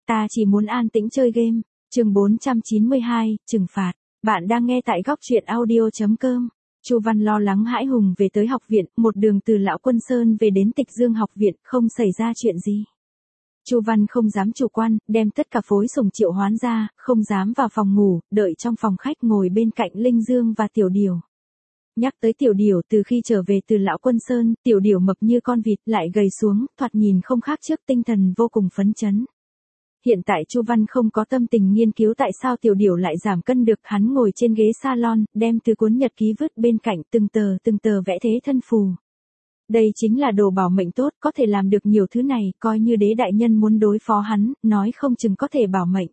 Ta chỉ muốn an tĩnh chơi game. Chương 492, trừng phạt. Bạn đang nghe tại góc truyện audio.com. Chu Văn lo lắng hãi hùng về tới học viện, một đường từ Lão Quân Sơn về đến Tịch Dương học viện, không xảy ra chuyện gì. Chu Văn không dám chủ quan, đem tất cả phối sủng triệu hoán ra, không dám vào phòng ngủ, đợi trong phòng khách ngồi bên cạnh Linh Dương và Tiểu Điểu. Nhắc tới Tiểu Điểu, từ khi trở về từ Lão Quân Sơn, Tiểu Điểu mập như con vịt, lại gầy xuống, thoạt nhìn không khác trước, tinh thần vô cùng phấn chấn. Hiện tại Chu Văn không có tâm tình nghiên cứu tại sao Tiểu Điểu lại giảm cân được, hắn ngồi trên ghế salon, đem từ cuốn nhật ký vứt bên cạnh, từng tờ vẽ thế thân phù. Đây chính là đồ bảo mệnh tốt, có thể làm được nhiều thứ này, coi như đế đại nhân muốn đối phó hắn, nói không chừng có thể bảo mệnh.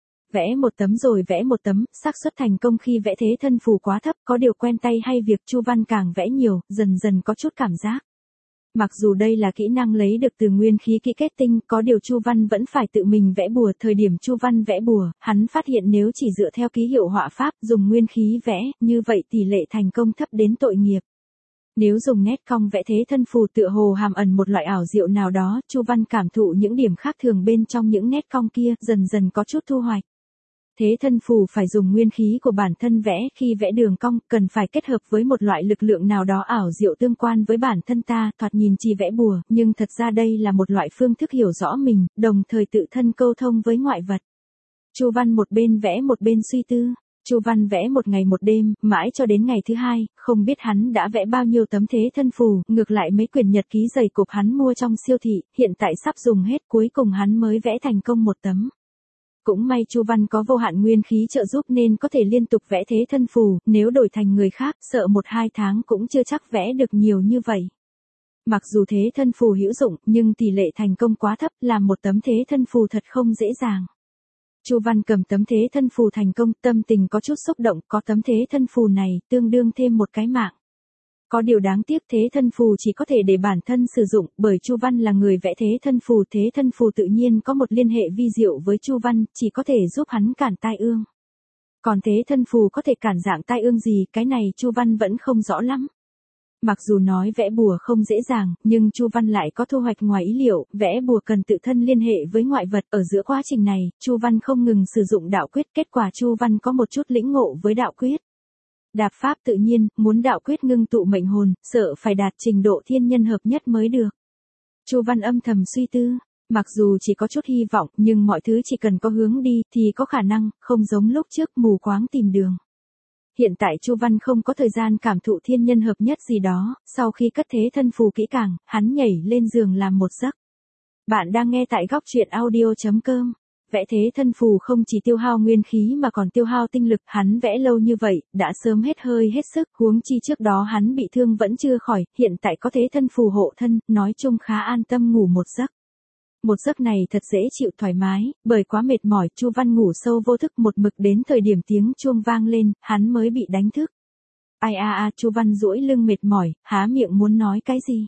Vẽ một tấm rồi vẽ một tấm, xác suất thành công khi vẽ thế thân phù quá thấp, có điều quen tay hay việc Chu Văn càng vẽ nhiều, dần dần có chút cảm giác. Mặc dù đây là kỹ năng lấy được từ nguyên khí kỹ kết tinh, có điều Chu Văn vẫn phải tự mình vẽ bùa. Thời điểm Chu Văn vẽ bùa, hắn phát hiện nếu chỉ dựa theo ký hiệu họa pháp, dùng nguyên khí vẽ, như vậy tỷ lệ thành công thấp đến tội nghiệp. Nếu dùng nét cong vẽ thế thân phù tựa hồ hàm ẩn một loại ảo diệu nào đó, Chu Văn cảm thụ những điểm khác thường bên trong những nét cong kia, dần dần có chút thu hoạch. Thế thân phù phải dùng nguyên khí của bản thân vẽ, khi vẽ đường cong, cần phải kết hợp với một loại lực lượng nào đó ảo diệu tương quan với bản thân ta, thoạt nhìn chỉ vẽ bùa, nhưng thật ra đây là một loại phương thức hiểu rõ mình, đồng thời tự thân câu thông với ngoại vật. Chu Văn một bên vẽ một bên suy tư. Chu Văn vẽ một ngày một đêm, mãi cho đến ngày thứ hai, không biết hắn đã vẽ bao nhiêu tấm thế thân phù, ngược lại mấy quyển nhật ký dày cộp hắn mua trong siêu thị, hiện tại sắp dùng hết, cuối cùng hắn mới vẽ thành công một tấm. Cũng may Chu Văn có vô hạn nguyên khí trợ giúp nên có thể liên tục vẽ thế thân phù, nếu đổi thành người khác, sợ 1-2 tháng cũng chưa chắc vẽ được nhiều như vậy. Mặc dù thế thân phù hữu dụng, nhưng tỷ lệ thành công quá thấp, làm một tấm thế thân phù thật không dễ dàng. Chu Văn cầm tấm thế thân phù thành công, tâm tình có chút xúc động, có tấm thế thân phù này, tương đương thêm một cái mạng. Có điều đáng tiếc thế thân phù chỉ có thể để bản thân sử dụng, bởi Chu Văn là người vẽ thế thân phù tự nhiên có một liên hệ vi diệu với Chu Văn, chỉ có thể giúp hắn cản tai ương. Còn thế thân phù có thể cản dạng tai ương gì, cái này Chu Văn vẫn không rõ lắm. Mặc dù nói vẽ bùa không dễ dàng, nhưng Chu Văn lại có thu hoạch ngoài ý liệu, vẽ bùa cần tự thân liên hệ với ngoại vật, ở giữa quá trình này, Chu Văn không ngừng sử dụng đạo quyết, kết quả Chu Văn có một chút lĩnh ngộ với đạo quyết. Đạp pháp tự nhiên, muốn đạo quyết ngưng tụ mệnh hồn, sợ phải đạt trình độ thiên nhân hợp nhất mới được. Chu Văn âm thầm suy tư, mặc dù chỉ có chút hy vọng, nhưng mọi thứ chỉ cần có hướng đi, thì có khả năng, không giống lúc trước mù quáng tìm đường. Hiện tại Chu Văn không có thời gian cảm thụ thiên nhân hợp nhất gì đó, sau khi cất thế thân phù kỹ càng, hắn nhảy lên giường làm một giấc. Bạn đang nghe tại góc truyện audio.com. Vẽ thế thân phù không chỉ tiêu hao nguyên khí mà còn tiêu hao tinh lực, hắn vẽ lâu như vậy, đã sớm hết hơi hết sức, huống chi trước đó hắn bị thương vẫn chưa khỏi, hiện tại có thế thân phù hộ thân, nói chung khá an tâm ngủ một giấc. Một giấc này thật dễ chịu thoải mái, bởi quá mệt mỏi, Chu Văn ngủ sâu vô thức một mực đến thời điểm tiếng chuông vang lên, hắn mới bị đánh thức. Ai Chu Văn duỗi lưng mệt mỏi, há miệng muốn nói cái gì.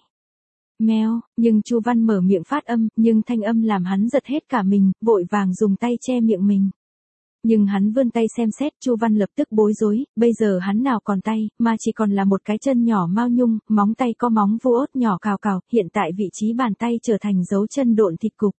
Meo, nhưng Chu Văn mở miệng phát âm, nhưng thanh âm làm hắn giật hết cả mình, vội vàng dùng tay che miệng mình. Nhưng hắn vươn tay xem xét, Chu Văn lập tức bối rối, bây giờ hắn nào còn tay, mà chỉ còn là một cái chân nhỏ mao nhung, móng tay có móng vuốt nhỏ cào cào, hiện tại vị trí bàn tay trở thành dấu chân độn thịt cục.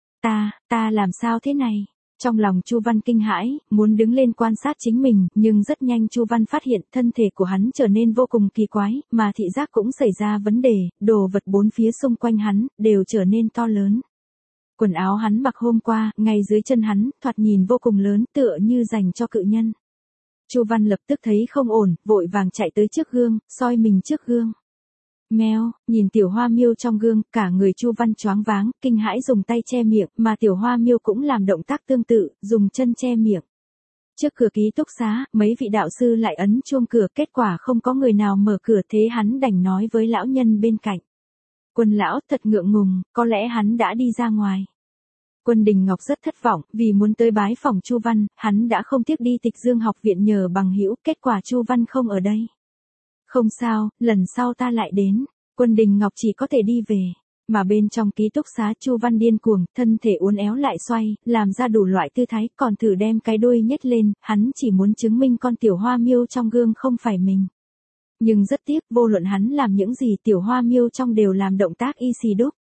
Ta làm sao thế này? Trong lòng Chu Văn kinh hãi, muốn đứng lên quan sát chính mình, nhưng rất nhanh Chu Văn phát hiện thân thể của hắn trở nên vô cùng kỳ quái, mà thị giác cũng xảy ra vấn đề, đồ vật bốn phía xung quanh hắn, đều trở nên to lớn. Quần áo hắn mặc hôm qua, ngay dưới chân hắn, thoạt nhìn vô cùng lớn, tựa như dành cho cự nhân. Chu Văn lập tức thấy không ổn, vội vàng chạy tới trước gương, soi mình trước gương. Meo, nhìn Tiểu Hoa Miêu trong gương, cả người Chu Văn choáng váng, kinh hãi dùng tay che miệng, mà Tiểu Hoa Miêu cũng làm động tác tương tự, dùng chân che miệng. Trước cửa ký túc xá, mấy vị đạo sư lại ấn chuông cửa, kết quả không có người nào mở cửa, thế hắn đành nói với lão nhân bên cạnh. Quân lão thật ngượng ngùng, có lẽ hắn đã đi ra ngoài. Quân Đình Ngọc rất thất vọng, vì muốn tới bái phòng Chu Văn, hắn đã không tiếc đi Tịch Dương học viện nhờ bằng hữu, kết quả Chu Văn không ở đây. Không sao, lần sau ta lại đến. Quân Đình Ngọc chỉ có thể đi về. Mà bên trong ký túc xá Chu Văn điên cuồng, thân thể uốn éo lại xoay, làm ra đủ loại tư thái, còn thử đem cái đuôi nhếch lên, hắn chỉ muốn chứng minh con Tiểu Hoa Miêu trong gương không phải mình. Nhưng rất tiếc, vô luận hắn làm những gì Tiểu Hoa Miêu trong đều làm động tác y xì đúc.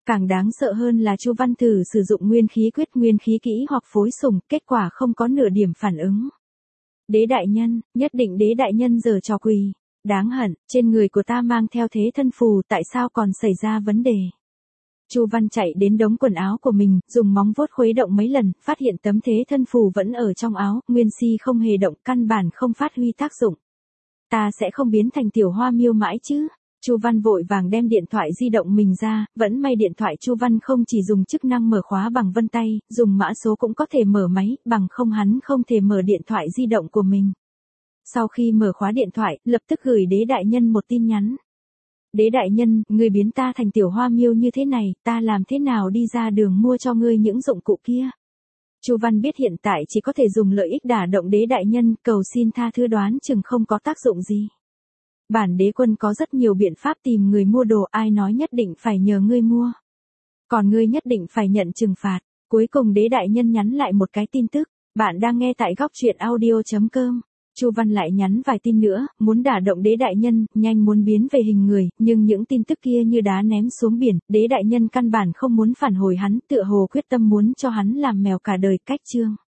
Càng đáng sợ hơn là Chu Văn thử sử dụng nguyên khí quyết, nguyên khí kỹ hoặc phối sủng, kết quả không có nửa điểm phản ứng. Đế đại nhân, nhất định đế đại nhân giở trò quỷ. Đáng hận, trên người của ta mang theo thế thân phù, tại sao còn xảy ra vấn đề? Chu Văn chạy đến đống quần áo của mình, dùng móng vuốt khuấy động mấy lần, phát hiện tấm thế thân phù vẫn ở trong áo, nguyên si không hề động, căn bản không phát huy tác dụng. Ta sẽ không biến thành tiểu hoa miêu mãi chứ? Chu Văn vội vàng đem điện thoại di động mình ra, vẫn may điện thoại Chu Văn không chỉ dùng chức năng mở khóa bằng vân tay, dùng mã số cũng có thể mở máy, bằng không hắn không thể mở điện thoại di động của mình. Sau khi mở khóa điện thoại, lập tức gửi đế đại nhân một tin nhắn. Đế đại nhân, ngươi biến ta thành tiểu hoa miêu như thế này, ta làm thế nào đi ra đường mua cho ngươi những dụng cụ kia? Chu Văn biết hiện tại chỉ có thể dùng lợi ích đả động đế đại nhân, cầu xin tha thứ, đoán chừng không có tác dụng gì. Bản đế quân có rất nhiều biện pháp tìm người mua đồ, ai nói nhất định phải nhờ ngươi mua. Còn ngươi nhất định phải nhận trừng phạt. Cuối cùng đế đại nhân nhắn lại một cái tin tức, bạn đang nghe tại góc truyện audio.com. Chu Văn lại nhắn vài tin nữa, muốn đả động đế đại nhân, nhanh muốn biến về hình người, nhưng những tin tức kia như đá ném xuống biển, đế đại nhân căn bản không muốn phản hồi hắn, tựa hồ quyết tâm muốn cho hắn làm mèo cả đời. Cách chương